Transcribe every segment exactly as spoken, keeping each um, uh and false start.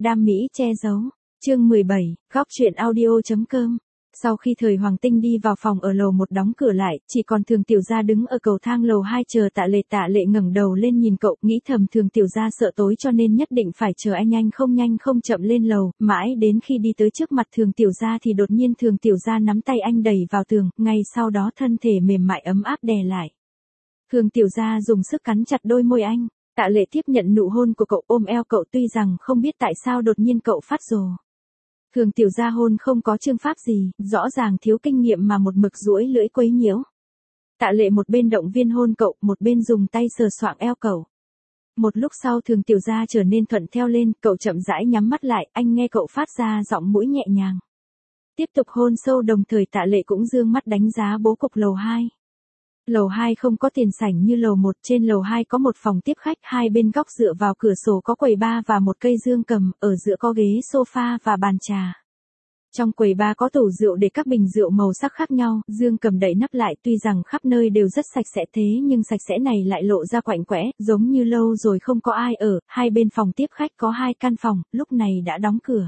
đam mỹ che giấu. Chương mười bảy, góc truyện audio chấm com. Sau khi Thời Hoàng Tinh đi vào phòng ở lầu một đóng cửa lại, chỉ còn Thường Tiểu Gia đứng ở cầu thang lầu hai chờ Tạ Lệ. Tạ Lệ ngẩng đầu lên nhìn cậu, nghĩ thầm Thường Tiểu Gia sợ tối cho nên nhất định phải chờ anh nhanh không nhanh không chậm lên lầu, mãi đến khi đi tới trước mặt Thường Tiểu Gia thì đột nhiên Thường Tiểu Gia nắm tay anh đẩy vào tường, ngay sau đó thân thể mềm mại ấm áp đè lại. Thường Tiểu Gia dùng sức cắn chặt đôi môi anh. Tạ Lệ tiếp nhận nụ hôn của cậu, ôm eo cậu, tuy rằng không biết tại sao đột nhiên cậu phát rồ. Thường Tiểu Gia hôn không có chương pháp gì, rõ ràng thiếu kinh nghiệm mà một mực duỗi lưỡi quấy nhiễu. Tạ Lệ một bên động viên hôn cậu, một bên dùng tay sờ soạng eo cậu. Một lúc sau Thường Tiểu Gia trở nên thuận theo lên, cậu chậm rãi nhắm mắt lại, anh nghe cậu phát ra giọng mũi nhẹ nhàng. Tiếp tục hôn sâu, đồng thời Tạ Lệ cũng dương mắt đánh giá bố cục lầu hai. Lầu hai không có tiền sảnh như lầu một, trên lầu hai có một phòng tiếp khách, hai bên góc dựa vào cửa sổ có quầy bar và một cây dương cầm, ở giữa có ghế sofa và bàn trà. Trong quầy bar có tủ rượu để các bình rượu màu sắc khác nhau, dương cầm đậy nắp lại, tuy rằng khắp nơi đều rất sạch sẽ thế nhưng sạch sẽ này lại lộ ra quạnh quẽ, giống như lâu rồi không có ai ở. Hai bên phòng tiếp khách có hai căn phòng, lúc này đã đóng cửa.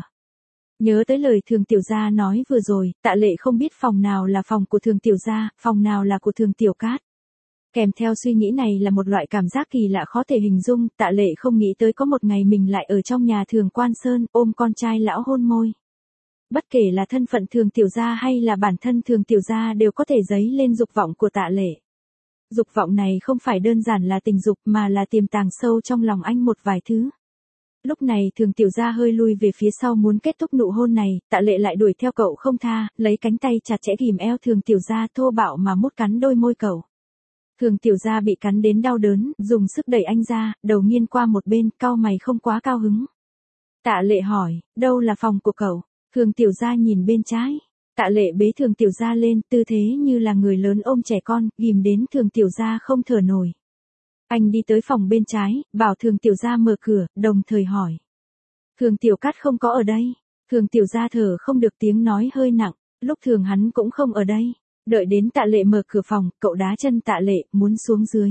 Nhớ tới lời Thường Tiểu Gia nói vừa rồi, Tạ Lệ không biết phòng nào là phòng của Thường Tiểu Gia, phòng nào là của Thường Tiểu Cát. Kèm theo suy nghĩ này là một loại cảm giác kỳ lạ khó thể hình dung, Tạ Lệ không nghĩ tới có một ngày mình lại ở trong nhà Thường Quan Sơn, ôm con trai lão hôn môi. Bất kể là thân phận Thường Tiểu Gia hay là bản thân Thường Tiểu Gia đều có thể dấy lên dục vọng của Tạ Lệ. Dục vọng này không phải đơn giản là tình dục mà là tiềm tàng sâu trong lòng anh một vài thứ. Lúc này Thường Tiểu Gia hơi lui về phía sau muốn kết thúc nụ hôn này, Tạ Lệ lại đuổi theo cậu không tha, lấy cánh tay chặt chẽ ghìm eo Thường Tiểu Gia, thô bạo mà mút cắn đôi môi cậu. Thường Tiểu Gia bị cắn đến đau đớn, dùng sức đẩy anh ra, đầu nghiêng qua một bên, cau mày không quá cao hứng. Tạ Lệ hỏi, đâu là phòng của cậu? Thường Tiểu Gia nhìn bên trái. Tạ Lệ bế Thường Tiểu Gia lên, tư thế như là người lớn ôm trẻ con, ghìm đến Thường Tiểu Gia không thở nổi. Anh đi tới phòng bên trái, bảo Thường Tiểu Gia mở cửa, đồng thời hỏi. Thường Tiểu Cát không có ở đây. Thường Tiểu Gia thở không được, tiếng nói hơi nặng, lúc thường hắn cũng không ở đây. Đợi đến Tạ Lệ mở cửa phòng, cậu đá chân Tạ Lệ, muốn xuống dưới.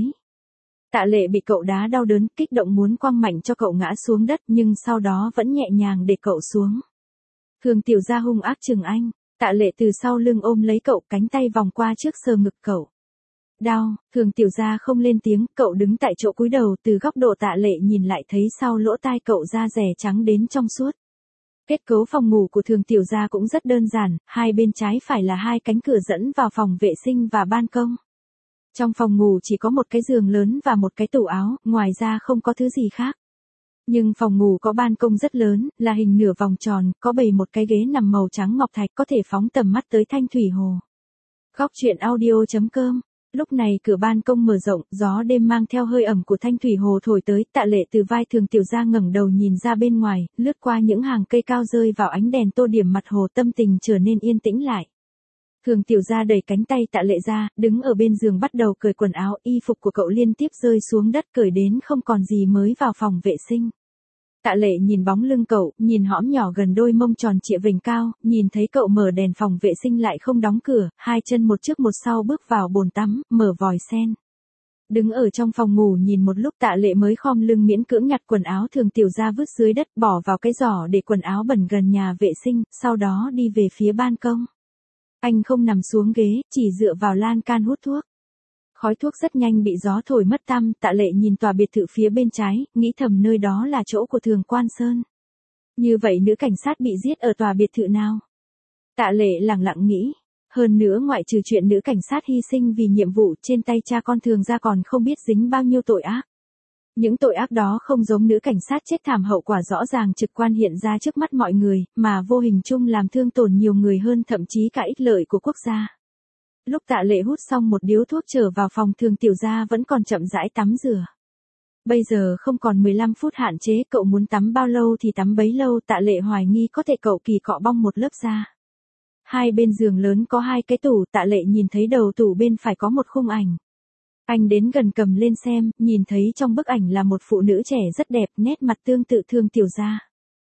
Tạ Lệ bị cậu đá đau đớn, kích động muốn quăng mạnh cho cậu ngã xuống đất, nhưng sau đó vẫn nhẹ nhàng để cậu xuống. Thường Tiểu Gia hung ác chừng anh, Tạ Lệ từ sau lưng ôm lấy cậu, cánh tay vòng qua trước sờ ngực cậu. Đau, Thường Tiểu Gia không lên tiếng, cậu đứng tại chỗ cúi đầu, từ góc độ Tạ Lệ nhìn lại thấy sau lỗ tai cậu da rẻ trắng đến trong suốt. Kết cấu phòng ngủ của Thường Tiểu Gia cũng rất đơn giản, hai bên trái phải là hai cánh cửa dẫn vào phòng vệ sinh và ban công. Trong phòng ngủ chỉ có một cái giường lớn và một cái tủ áo, ngoài ra không có thứ gì khác. Nhưng phòng ngủ có ban công rất lớn, là hình nửa vòng tròn, có bày một cái ghế nằm màu trắng ngọc thạch, có thể phóng tầm mắt tới Thanh Thủy Hồ. Góc truyện audio chấm com. Lúc này cửa ban công mở rộng, gió đêm mang theo hơi ẩm của Thanh Thủy Hồ thổi tới, Tạ Lệ từ vai Thường Tiểu Gia ngẩng đầu nhìn ra bên ngoài, lướt qua những hàng cây cao rơi vào ánh đèn tô điểm mặt hồ, tâm tình trở nên yên tĩnh lại. Thường Tiểu Gia đẩy cánh tay Tạ Lệ ra, đứng ở bên giường bắt đầu cởi quần áo, y phục của cậu liên tiếp rơi xuống đất, cởi đến không còn gì mới vào phòng vệ sinh. Tạ Lệ nhìn bóng lưng cậu, nhìn hõm nhỏ gần đôi mông tròn trịa vành cao, nhìn thấy cậu mở đèn phòng vệ sinh lại không đóng cửa, hai chân một trước một sau bước vào bồn tắm, mở vòi sen. Đứng ở trong phòng ngủ nhìn một lúc, Tạ Lệ mới khom lưng miễn cưỡng nhặt quần áo Thường Tiểu Gia vứt dưới đất, bỏ vào cái giỏ để quần áo bẩn gần nhà vệ sinh, sau đó đi về phía ban công. Anh không nằm xuống ghế, chỉ dựa vào lan can hút thuốc. Khói thuốc rất nhanh bị gió thổi mất tăm, Tạ Lệ nhìn tòa biệt thự phía bên trái, nghĩ thầm nơi đó là chỗ của Thường Quan Sơn. Như vậy nữ cảnh sát bị giết ở tòa biệt thự nào? Tạ Lệ lẳng lặng nghĩ. Hơn nữa ngoại trừ chuyện nữ cảnh sát hy sinh vì nhiệm vụ, trên tay cha con Thường gia còn không biết dính bao nhiêu tội ác. Những tội ác đó không giống nữ cảnh sát chết thảm, hậu quả rõ ràng trực quan hiện ra trước mắt mọi người, mà vô hình chung làm thương tổn nhiều người hơn, thậm chí cả ích lợi của quốc gia. Lúc Tạ Lệ hút xong một điếu thuốc trở vào phòng, Thường Tiểu Gia vẫn còn chậm rãi tắm rửa. Bây giờ không còn mười lăm phút hạn chế, cậu muốn tắm bao lâu thì tắm bấy lâu, Tạ Lệ hoài nghi có thể cậu kỳ cọ bong một lớp da. Hai bên giường lớn có hai cái tủ, Tạ Lệ nhìn thấy đầu tủ bên phải có một khung ảnh. Anh đến gần cầm lên xem, nhìn thấy trong bức ảnh là một phụ nữ trẻ rất đẹp, nét mặt tương tự Thường Tiểu Gia.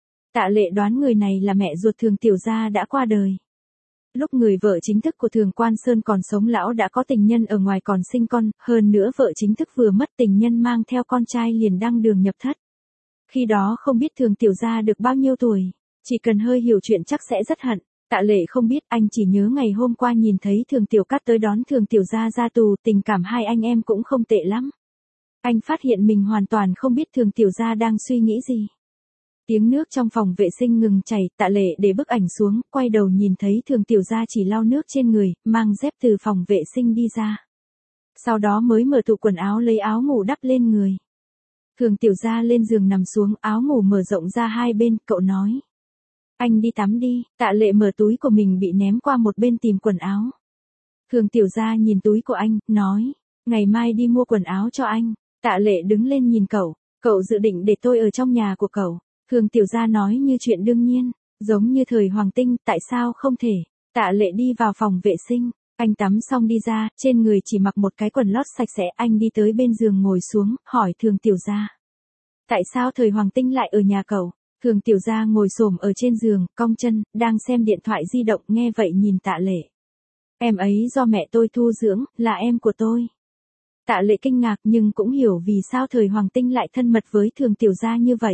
Tạ Lệ đoán người này là mẹ ruột Thường Tiểu Gia đã qua đời. Lúc người vợ chính thức của Thường Quan Sơn còn sống, lão đã có tình nhân ở ngoài còn sinh con, hơn nữa vợ chính thức vừa mất, tình nhân mang theo con trai liền đăng đường nhập thất. Khi đó không biết thường tiểu gia được bao nhiêu tuổi, chỉ cần hơi hiểu chuyện chắc sẽ rất hận. Tạ Lệ không biết, anh chỉ nhớ ngày hôm qua nhìn thấy thường tiểu cát tới đón thường tiểu gia ra tù, tình cảm hai anh em cũng không tệ lắm. Anh phát hiện mình hoàn toàn không biết thường tiểu gia đang suy nghĩ gì. Tiếng nước trong phòng vệ sinh ngừng chảy, Tạ Lệ để bức ảnh xuống, quay đầu nhìn thấy thường tiểu gia chỉ lau nước trên người, mang dép từ phòng vệ sinh đi ra. Sau đó mới mở tủ quần áo lấy áo ngủ đắp lên người. Thường tiểu gia lên giường nằm xuống, áo ngủ mở rộng ra hai bên, cậu nói. Anh đi tắm đi. Tạ Lệ mở túi của mình bị ném qua một bên tìm quần áo. Thường tiểu gia nhìn túi của anh, nói. Ngày mai đi mua quần áo cho anh. Tạ Lệ đứng lên nhìn cậu. Cậu dự định để tôi ở trong nhà của cậu. Thường tiểu gia nói như chuyện đương nhiên. Giống như thời Hoàng Tinh, tại sao không thể. Tạ Lệ đi vào phòng vệ sinh. Anh tắm xong đi ra, trên người chỉ mặc một cái quần lót sạch sẽ. Anh đi tới bên giường ngồi xuống, hỏi thường tiểu gia. Tại sao thời Hoàng Tinh lại ở nhà cậu? Thường tiểu gia ngồi xổm ở trên giường, cong chân, đang xem điện thoại di động, nghe vậy nhìn Tạ Lệ. Em ấy do mẹ tôi thu dưỡng, là em của tôi. Tạ Lệ kinh ngạc nhưng cũng hiểu vì sao thời Hoàng Tinh lại thân mật với thường tiểu gia như vậy.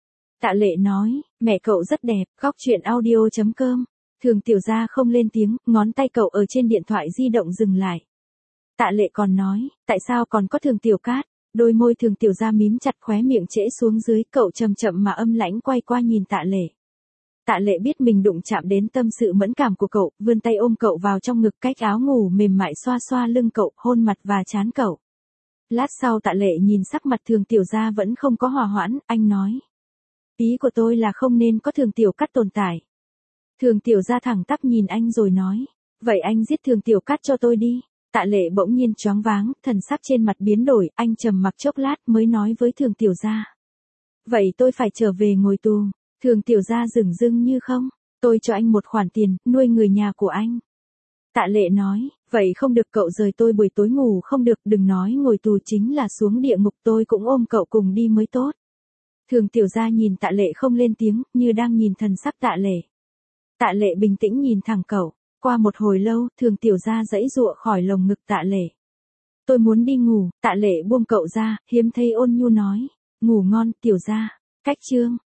Tạ Lệ nói, mẹ cậu rất đẹp, góc chuyện audio chấm com. Thường tiểu gia không lên tiếng, ngón tay cậu ở trên điện thoại di động dừng lại. Tạ Lệ còn nói, tại sao còn có thường tiểu cát? Đôi môi thường tiểu gia mím chặt, khóe miệng trễ xuống dưới, cậu chậm chậm mà âm lãnh quay qua nhìn Tạ Lệ. Tạ Lệ biết mình đụng chạm đến tâm sự mẫn cảm của cậu, vươn tay ôm cậu vào trong ngực, cách áo ngủ mềm mại xoa xoa lưng cậu, hôn mặt và trán cậu. Lát sau Tạ Lệ nhìn sắc mặt thường tiểu gia vẫn không có hòa hoãn, anh nói. Ý của tôi là không nên có thường tiểu cát tồn tại. Thường tiểu gia thẳng tắp nhìn anh rồi nói. Vậy anh giết thường tiểu cát cho tôi đi. Tạ Lệ bỗng nhiên choáng váng, thần sắc trên mặt biến đổi, anh trầm mặc chốc lát mới nói với thường tiểu gia. Vậy tôi phải trở về ngồi tù. Thường tiểu gia dửng dưng như không. Tôi cho anh một khoản tiền, nuôi người nhà của anh. Tạ Lệ nói, vậy không được, cậu rời tôi buổi tối ngủ không được, đừng nói ngồi tù, chính là xuống địa ngục tôi cũng ôm cậu cùng đi mới tốt. Thường tiểu gia nhìn Tạ Lệ không lên tiếng, như đang nhìn thần sắc Tạ Lệ. Tạ Lệ bình tĩnh nhìn thẳng cậu. Qua một hồi lâu, thường tiểu gia giãy giụa khỏi lồng ngực Tạ Lệ. Tôi muốn đi ngủ. Tạ Lệ buông cậu ra, hiếm thấy ôn nhu nói. Ngủ ngon, tiểu gia. Cách chương.